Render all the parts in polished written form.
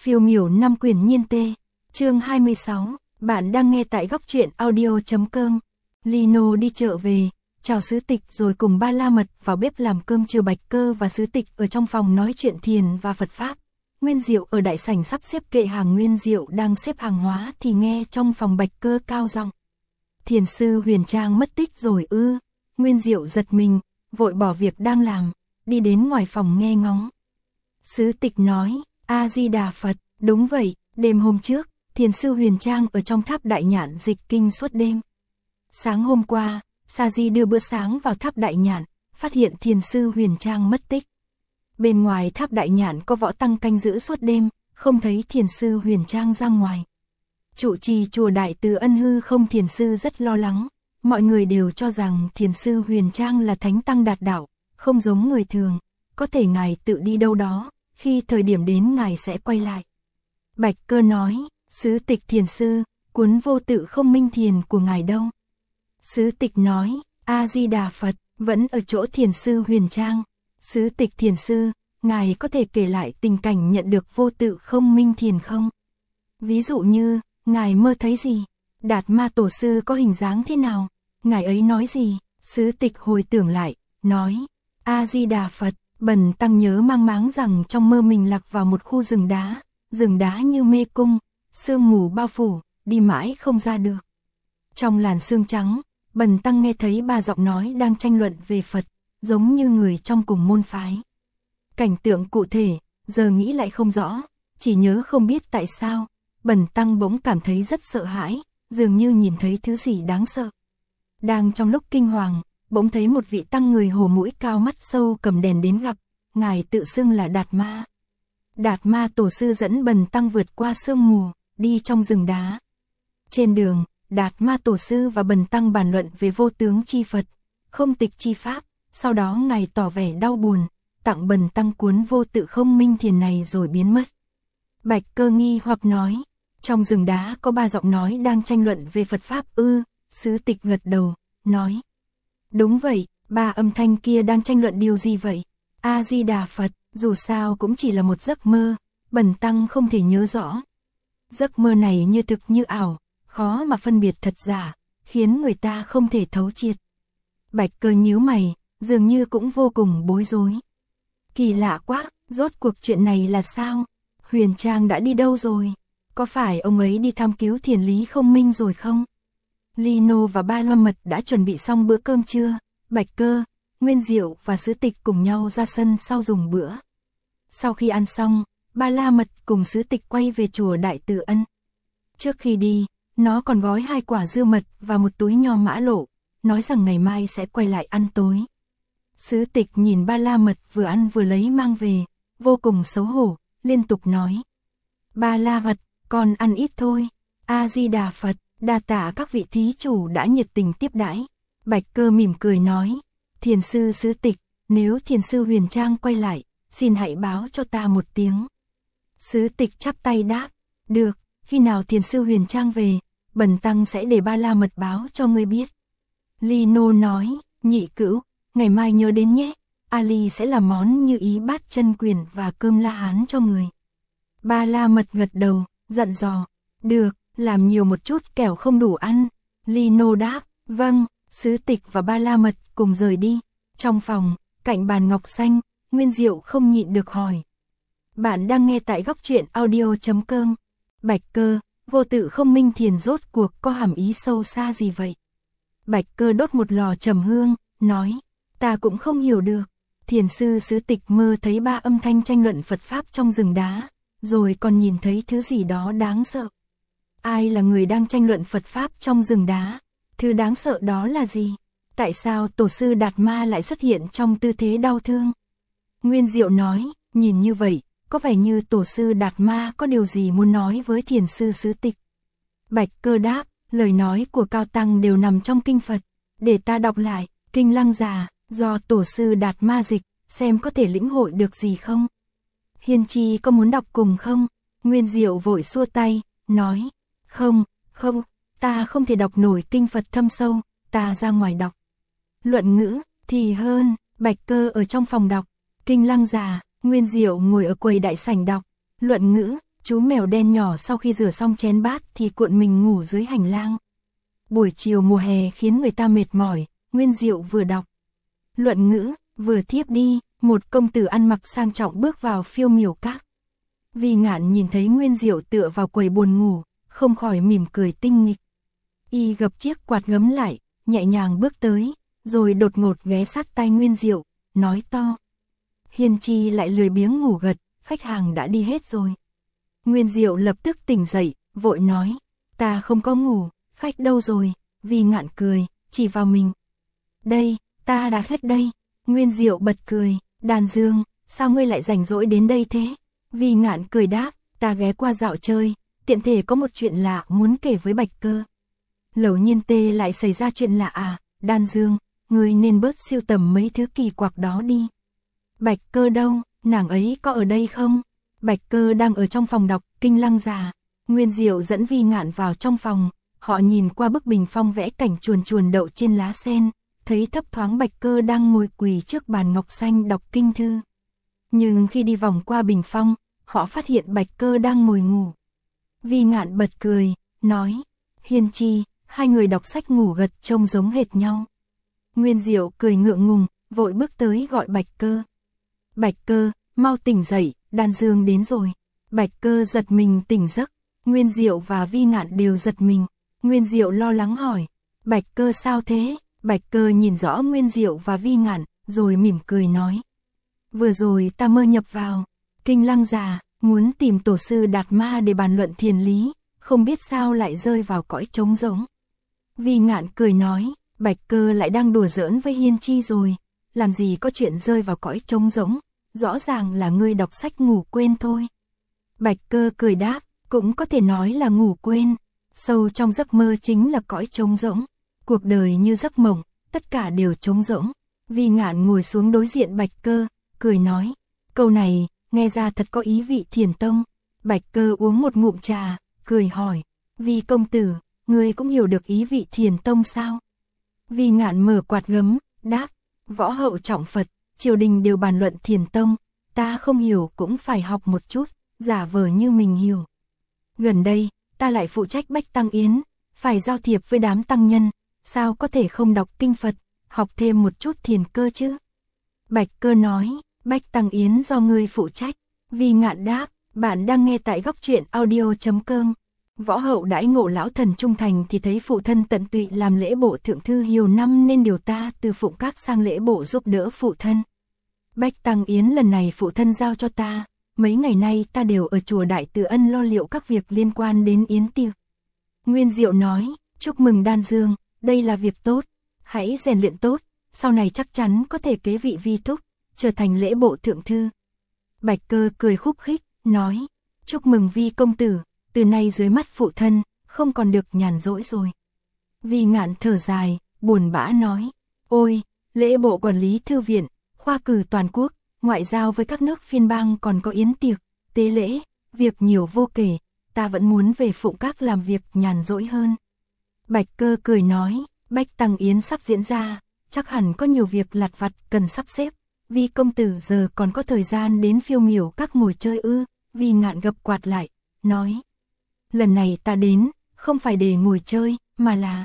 Phiêu miểu 5 quyển nhiên tê. Chương 26, bạn đang nghe tại góc truyện audio.com. Lino đi chợ về, chào Sứ Tịch rồi cùng Ba La Mật vào bếp làm cơm trưa. Bạch Cơ và Sứ Tịch ở trong phòng nói chuyện thiền và Phật Pháp. Nguyên Diệu ở đại sảnh sắp xếp kệ hàng. Nguyên Diệu đang xếp hàng hóa thì nghe trong phòng Bạch Cơ cao giọng: Thiền sư Huyền Trang mất tích rồi ư? Nguyên Diệu giật mình, vội bỏ việc đang làm, đi đến ngoài phòng nghe ngóng. Sứ Tịch nói: A Di Đà Phật, đúng vậy, đêm hôm trước, thiền sư Huyền Trang ở trong tháp Đại Nhạn dịch kinh suốt đêm. Sáng hôm qua, Sa Di đưa bữa sáng vào tháp Đại Nhạn, phát hiện thiền sư Huyền Trang mất tích. Bên ngoài tháp Đại Nhạn có võ tăng canh giữ suốt đêm, không thấy thiền sư Huyền Trang ra ngoài. Trụ trì chùa Đại Từ Ân Hư Không thiền sư rất lo lắng, mọi người đều cho rằng thiền sư Huyền Trang là thánh tăng đạt đạo, không giống người thường, có thể ngài tự đi đâu đó, khi thời điểm đến ngài sẽ quay lại. Bạch Cơ nói: Sứ Tịch thiền sư, cuốn Vô Tự Không Minh Thiền của ngài đâu? Sứ Tịch nói: A Di Đà Phật, vẫn ở chỗ thiền sư Huyền Trang. Sứ Tịch thiền sư, ngài có thể kể lại tình cảnh nhận được Vô Tự Không Minh Thiền không? Ví dụ như, ngài mơ thấy gì? Đạt Ma Tổ sư có hình dáng thế nào? Ngài ấy nói gì? Sứ Tịch hồi tưởng lại, nói: A Di Đà Phật, bần tăng nhớ mang máng rằng trong mơ mình lạc vào một khu rừng đá như mê cung, sương mù bao phủ, đi mãi không ra được. Trong làn sương trắng, bần tăng nghe thấy ba giọng nói đang tranh luận về Phật, giống như người trong cùng môn phái. Cảnh tượng cụ thể, giờ nghĩ lại không rõ, chỉ nhớ không biết tại sao, bần tăng bỗng cảm thấy rất sợ hãi, dường như nhìn thấy thứ gì đáng sợ. Đang trong lúc kinh hoàng, bỗng thấy một vị tăng người hổ mũi cao mắt sâu cầm đèn đến gặp, ngài tự xưng là Đạt Ma. Đạt Ma Tổ sư dẫn bần tăng vượt qua sương mù, đi trong rừng đá. Trên đường, Đạt Ma Tổ sư và bần tăng bàn luận về vô tướng chi Phật, không tịch chi Pháp, sau đó ngài tỏ vẻ đau buồn, tặng bần tăng cuốn Vô Tự Không Minh Thiền này rồi biến mất. Bạch Cơ nghi hoặc nói: Trong rừng đá có ba giọng nói đang tranh luận về Phật Pháp ư? Sứ Tịch gật đầu, nói: Đúng vậy, ba âm thanh kia đang tranh luận điều gì vậy? A Di Đà Phật, dù sao cũng chỉ là một giấc mơ, bần tăng không thể nhớ rõ. Giấc mơ này như thực như ảo, khó mà phân biệt thật giả, khiến người ta không thể thấu triệt. Bạch Cơ nhíu mày, dường như cũng vô cùng bối rối. Kỳ lạ quá, rốt cuộc chuyện này là sao? Huyền Trang đã đi đâu rồi? Có phải ông ấy đi thăm cứu thiền lý không minh rồi không? Lino và Ba La Mật đã chuẩn bị xong bữa cơm trưa, Bạch Cơ, Nguyên Diệu và Sứ Tịch cùng nhau ra sân sau dùng bữa. Sau khi ăn xong, Ba La Mật cùng Sứ Tịch quay về chùa Đại Từ Ân. Trước khi đi, nó còn gói 2 quả dưa mật và một túi nho mã lộ, nói rằng ngày mai sẽ quay lại ăn tối. Sứ Tịch nhìn Ba La Mật vừa ăn vừa lấy mang về, vô cùng xấu hổ, liên tục nói: Ba La Mật, con ăn ít thôi. A Di Đà Phật, đa tạ các vị thí chủ đã nhiệt tình tiếp đãi. Bạch Cơ mỉm cười nói: Thiền sư Sứ Tịch, nếu thiền sư Huyền Trang quay lại, xin hãy báo cho ta một tiếng. Sứ Tịch chắp tay đáp: Được, khi nào thiền sư Huyền Trang về, bần tăng sẽ để Ba La Mật báo cho ngươi biết. Lino nói: Nhị cữu, ngày mai nhớ đến nhé, Ali sẽ làm món như ý bát chân quyền và cơm La Hán cho người. Ba La Mật gật đầu, dặn dò: Được, làm nhiều một chút kẻo không đủ ăn. Lino đáp: Vâng. Sứ Tịch và Ba La Mật cùng rời đi. Trong phòng, cạnh bàn ngọc xanh, Nguyên Diệu không nhịn được hỏi: Bạn đang nghe tại góc truyện audio.com. Bạch Cơ, Vô Tự Không Minh Thiền rốt cuộc có hàm ý sâu xa gì vậy? Bạch Cơ đốt một lò trầm hương, nói: Ta cũng không hiểu được. Thiền sư Sứ Tịch mơ thấy 3 âm thanh tranh luận Phật Pháp trong rừng đá, rồi còn nhìn thấy thứ gì đó đáng sợ. Ai là người đang tranh luận Phật Pháp trong rừng đá? Thứ đáng sợ đó là gì? Tại sao Tổ sư Đạt Ma lại xuất hiện trong tư thế đau thương? Nguyên Diệu nói: Nhìn như vậy, có vẻ như Tổ sư Đạt Ma có điều gì muốn nói với thiền sư Sứ Tịch. Bạch Cơ đáp: Lời nói của Cao Tăng đều nằm trong kinh Phật, để ta đọc lại. Kinh Lăng Già, do Tổ sư Đạt Ma dịch, xem có thể lĩnh hội được gì không? Hiên Chi có muốn đọc cùng không? Nguyên Diệu vội xua tay, nói: Không, ta không thể đọc nổi kinh Phật thâm sâu, ta ra ngoài đọc. Luận ngữ, thì hơn. Bạch Cơ ở trong phòng đọc Kinh Lăng Già, Nguyên Diệu ngồi ở quầy đại sảnh đọc. Luận ngữ, Chú mèo đen nhỏ sau khi rửa xong chén bát thì cuộn mình ngủ dưới hành lang. Buổi chiều mùa hè khiến người ta mệt mỏi, Nguyên Diệu vừa đọc luận ngữ, vừa thiếp đi, một công tử ăn mặc sang trọng bước vào Phiêu Miểu Các. Vi Ngạn nhìn thấy Nguyên Diệu tựa vào quầy buồn ngủ, không khỏi mỉm cười tinh nghịch. Y gập chiếc quạt gấm lại, nhẹ nhàng bước tới, rồi đột ngột ghé sát tai Nguyên Diệu, nói to. Hiên Chi lại lười biếng ngủ gật, khách hàng đã đi hết rồi. Nguyên Diệu lập tức tỉnh dậy, vội nói, ta không có ngủ, khách đâu rồi? Vi Ngạn cười, chỉ vào mình. Đây, ta đã hết đây. Nguyên Diệu bật cười, Đàn Dương, sao ngươi lại rảnh rỗi đến đây thế? Vi Ngạn cười đáp, ta ghé qua dạo chơi, tiện thể có một chuyện lạ muốn kể với Bạch Cơ. Lẩu Nhiên Tê lại xảy ra chuyện lạ à? Đàn Dương, ngươi nên bớt sưu tầm mấy thứ kỳ quặc đó đi. Bạch Cơ đâu, nàng ấy có ở đây không? Bạch Cơ đang ở trong phòng đọc Kinh Lăng Già. Nguyên Diệu dẫn Vi Ngạn vào trong phòng, họ nhìn qua bức bình phong vẽ cảnh chuồn chuồn đậu trên lá sen, thấy thấp thoáng Bạch Cơ đang ngồi quỳ trước bàn ngọc xanh đọc kinh thư. Nhưng khi đi vòng qua bình phong, họ phát hiện Bạch Cơ đang ngồi ngủ. Vi Ngạn bật cười, nói, Hiên Chi, hai người đọc sách ngủ gật trông giống hệt nhau. Nguyên Diệu cười ngượng ngùng, vội bước tới gọi Bạch Cơ. Bạch Cơ, mau tỉnh dậy, Đàn Dương đến rồi. Bạch Cơ giật mình tỉnh giấc, Nguyên Diệu và Vi Ngạn đều giật mình. Nguyên Diệu lo lắng hỏi, Bạch Cơ sao thế? Bạch Cơ nhìn rõ Nguyên Diệu và Vi Ngạn, rồi mỉm cười nói. Vừa rồi ta mơ nhập vào Kinh Lăng Già, muốn tìm tổ sư Đạt Ma để bàn luận thiền lý, không biết sao lại rơi vào cõi trống rỗng. Vi Ngạn cười nói, Bạch Cơ lại đang đùa giỡn với Hiên Chi rồi, làm gì có chuyện rơi vào cõi trống rỗng, rõ ràng là ngươi đọc sách ngủ quên thôi. Bạch Cơ cười đáp, cũng có thể nói là ngủ quên, sâu trong giấc mơ chính là cõi trống rỗng, cuộc đời như giấc mộng, tất cả đều trống rỗng. Vi Ngạn ngồi xuống đối diện Bạch Cơ, cười nói, câu này, nghe ra thật có ý vị thiền tông. Bạch Cơ uống một ngụm trà, cười hỏi, Vi công tử, ngươi cũng hiểu được ý vị thiền tông sao? Vi Ngạn mở quạt gấm, đáp, võ hậu trọng Phật, triều đình đều bàn luận thiền tông, ta không hiểu cũng phải học một chút, giả vờ như mình hiểu. Gần đây, ta lại phụ trách Bách Tăng Yến, phải giao thiệp với đám tăng nhân, sao có thể không đọc kinh Phật, học thêm một chút thiền cơ chứ? Bạch Cơ nói, Bách Tăng Yến do ngươi phụ trách. Vi Ngạn đáp, bạn đang nghe tại Góc Truyện Audio.com. Võ hậu đãi ngộ lão thần trung thành thì thấy phụ thân tận tụy làm lễ bộ thượng thư nhiều năm nên điều ta từ Phụng Các sang lễ bộ giúp đỡ phụ thân. Bách Tăng Yến lần này phụ thân giao cho ta, mấy ngày nay ta đều ở chùa Đại Từ Ân lo liệu các việc liên quan đến yến tiệc. Nguyên Diệu nói, chúc mừng Đan Dương, đây là việc tốt, hãy rèn luyện tốt, sau này chắc chắn có thể kế vị vi thúc, trở thành lễ bộ thượng thư. Bạch Cơ cười khúc khích, nói, chúc mừng Vi công tử, từ nay dưới mắt phụ thân, không còn được nhàn rỗi rồi. Vi Ngạn thở dài, buồn bã nói, ôi, lễ bộ quản lý thư viện, khoa cử toàn quốc, ngoại giao với các nước phiên bang còn có yến tiệc, tế lễ, việc nhiều vô kể, ta vẫn muốn về Phụng Các làm việc nhàn rỗi hơn. Bạch Cơ cười nói, Bách Tăng Yến sắp diễn ra, chắc hẳn có nhiều việc lặt vặt cần sắp xếp. Vi công tử giờ còn có thời gian đến Phiêu Miểu Các ngồi chơi ư? Vi Ngạn gập quạt lại, nói, lần này ta đến, không phải để ngồi chơi, mà là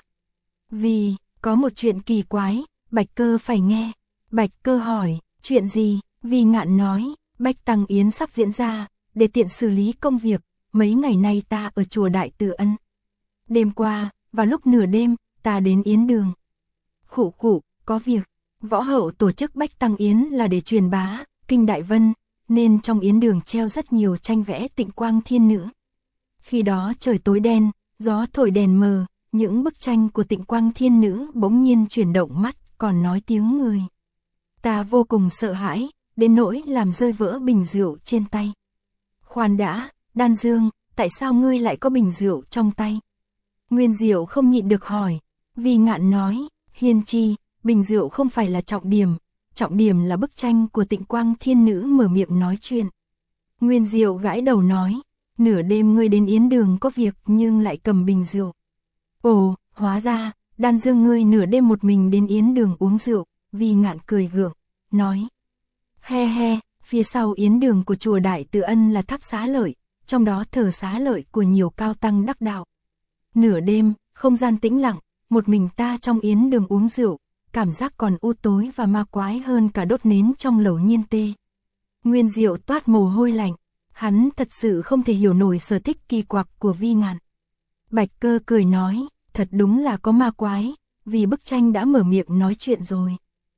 vì có một chuyện kỳ quái, Bạch Cơ phải nghe. Bạch Cơ hỏi, chuyện gì? Vi Ngạn nói, Bách Tăng Yến sắp diễn ra, để tiện xử lý công việc, mấy ngày nay ta ở chùa Đại Từ Ân. Đêm qua, vào lúc nửa đêm, ta đến yến đường. Khụ khụ, có việc. Võ hậu tổ chức Bách Tăng Yến là để truyền bá Kinh Đại Vân, nên trong yến đường treo rất nhiều tranh vẽ Tịnh Quang Thiên Nữ. Khi đó trời tối đen, gió thổi đèn mờ, những bức tranh của Tịnh Quang Thiên Nữ bỗng nhiên chuyển động mắt, còn nói tiếng người. Ta vô cùng sợ hãi, đến nỗi làm rơi vỡ bình rượu trên tay. Khoan đã, Đan Dương, tại sao ngươi lại có bình rượu trong tay? Nguyên Diệu không nhịn được hỏi. Vi Ngạn nói, Hiên Chi, bình rượu không phải là trọng điểm là bức tranh của Tịnh Quang Thiên Nữ mở miệng nói chuyện. Nguyên Diệu gãi đầu nói, nửa đêm ngươi đến yến đường có việc nhưng lại cầm bình rượu. Ồ, hóa ra, Đan Dương ngươi nửa đêm một mình đến yến đường uống rượu. Vi Ngạn cười gượng, nói, he he, phía sau yến đường của chùa Đại Từ Ân là Thác Xá Lợi, trong đó thờ xá lợi của nhiều cao tăng đắc đạo. Nửa đêm, không gian tĩnh lặng, một mình ta trong yến đường uống rượu, cảm giác còn u tối và ma quái hơn cả đốt nến trong lẩu Nhiên Tê. Nguyên Diệu toát mồ hôi lạnh, hắn thật sự không thể hiểu nổi sở thích kỳ quặc của Vi Ngạn. Bạch Cơ cười nói, thật đúng là có ma quái, vì bức tranh đã mở miệng nói chuyện rồi.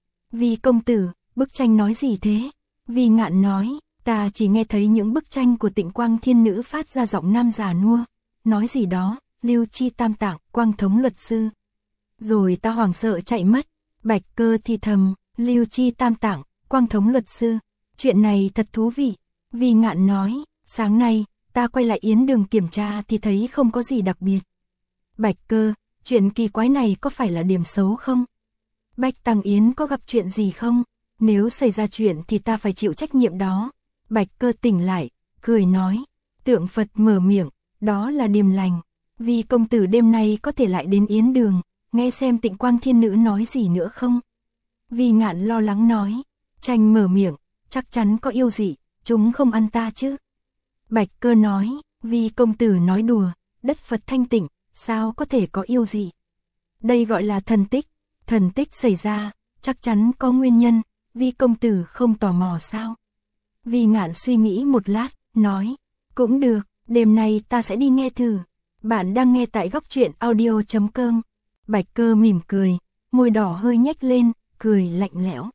Vi công tử, bức tranh nói gì thế? Vi Ngạn nói, ta chỉ nghe thấy những bức tranh của Tịnh Quang Thiên Nữ phát ra giọng nam già nua, nói gì đó, Lưu Chi Tam Tạng, Quang Thống luật sư. Rồi ta hoảng sợ chạy mất. Bạch Cơ thì thầm, Lưu Chi Tam Tạng, Quang Thống luật sư, chuyện này thật thú vị. Vi Ngạn nói, sáng nay, ta quay lại yến đường kiểm tra thì thấy không có gì đặc biệt. Bạch Cơ, chuyện kỳ quái này có phải là điểm xấu không? Bạch Tăng Yến có gặp chuyện gì không? Nếu xảy ra chuyện thì ta phải chịu trách nhiệm đó. Bạch Cơ tỉnh lại, cười nói, tượng Phật mở miệng, đó là điềm lành. Vi công tử đêm nay có thể lại đến yến đường, nghe xem Tịnh Quang Thiên Nữ nói gì nữa không? Vi Ngạn lo lắng nói, Tranh mở miệng, chắc chắn có yêu dị, chúng không ăn ta chứ. Bạch Cơ nói, Vi công tử nói đùa, đất Phật thanh tịnh, sao có thể có yêu dị? Đây gọi là thần tích xảy ra, chắc chắn có nguyên nhân, Vi công tử không tò mò sao? Vi Ngạn suy nghĩ một lát, nói, cũng được, đêm nay ta sẽ đi nghe thử. Bạn đang nghe tại Góc Truyện Audio.com. Bạch Cơ mỉm cười, môi đỏ hơi nhếch lên, cười lạnh lẽo.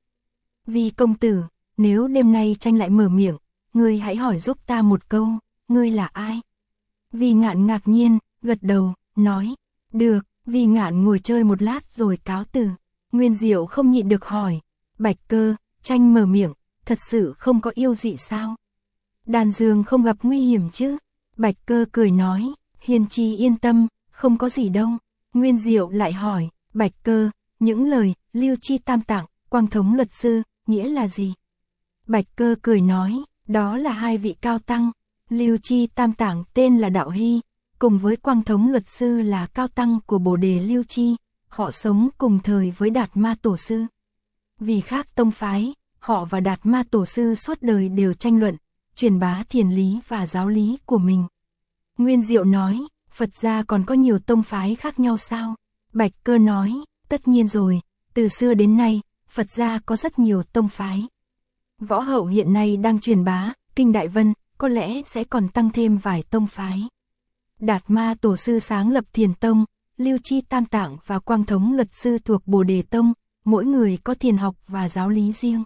Vi công tử, nếu đêm nay Tranh lại mở miệng, ngươi hãy hỏi giúp ta một câu, ngươi là ai? Vi Ngạn ngạc nhiên, gật đầu, nói, được. Vi Ngạn ngồi chơi một lát rồi cáo từ. Nguyên Diệu không nhịn được hỏi, Bạch Cơ, Tranh mở miệng, thật sự không có yêu dị sao? Đàn Dương không gặp nguy hiểm chứ? Bạch Cơ cười nói, Hiền Chi yên tâm, không có gì đâu. Nguyên Diệu lại hỏi, Bạch Cơ, những lời Lưu Chi Tam Tạng, Quang Thống luật sư, nghĩa là gì? Bạch Cơ cười nói, đó là hai vị cao tăng. Lưu Chi Tam Tạng tên là Đạo Hy, cùng với Quang Thống luật sư là cao tăng của Bồ Đề Lưu Chi, họ sống cùng thời với Đạt Ma Tổ sư. Vì khác tông phái, họ và Đạt Ma Tổ sư suốt đời đều tranh luận, truyền bá thiền lý và giáo lý của mình. Nguyên Diệu nói, Phật gia còn có nhiều tông phái khác nhau sao? Bạch Cơ nói, tất nhiên rồi, từ xưa đến nay, Phật gia có rất nhiều tông phái. Võ Hậu hiện nay đang truyền bá, Kinh Đại Vân, có lẽ sẽ còn tăng thêm vài tông phái. Đạt Ma Tổ sư sáng lập Thiền Tông, Lưu Chi Tam Tạng và Quang Thống luật sư thuộc Bồ Đề Tông, mỗi người có thiền học và giáo lý riêng.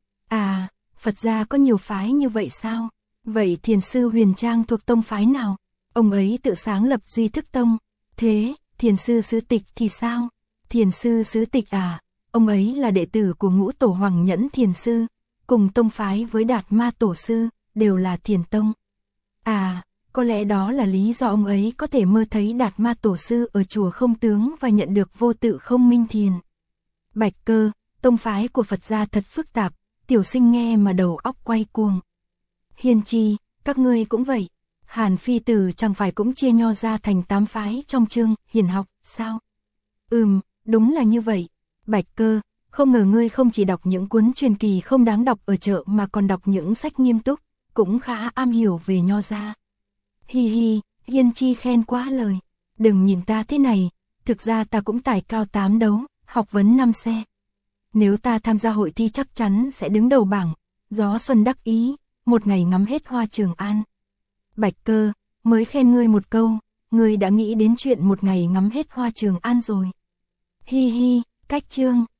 À, Phật gia có nhiều phái như vậy sao? Vậy Thiền sư Huyền Trang thuộc tông phái nào? Ông ấy tự sáng lập Duy Thức Tông. Thế, Thiền sư Sứ Tịch thì sao? Thiền sư Sứ Tịch à, ông ấy là đệ tử của Ngũ Tổ Hoàng Nhẫn Thiền sư, cùng tông phái với Đạt Ma Tổ sư, đều là Thiền Tông. À, có lẽ đó là lý do ông ấy có thể mơ thấy Đạt Ma Tổ sư ở chùa Không Tướng và nhận được vô tự không minh thiền. Bạch Cơ, tông phái của Phật gia thật phức tạp, tiểu sinh nghe mà đầu óc quay cuồng. Hiền Chi, các ngươi cũng vậy. Hàn Phi Tử chẳng phải cũng chia nho ra thành 8 phái trong chương hiền học, sao? Đúng là như vậy. Bạch Cơ, không ngờ ngươi không chỉ đọc những cuốn truyền kỳ không đáng đọc ở chợ mà còn đọc những sách nghiêm túc, cũng khá am hiểu về nho gia. Hi hi, Hiên Chi khen quá lời. Đừng nhìn ta thế này, thực ra ta cũng tài cao 8 đấu, học vấn 5 xe. Nếu ta tham gia hội thi chắc chắn sẽ đứng đầu bảng. Gió xuân đắc ý, một ngày ngắm hết hoa Trường An. Bạch Cơ, mới khen ngươi một câu, ngươi đã nghĩ đến chuyện một ngày ngắm hết hoa Trường An rồi. Hi hi, cách chương.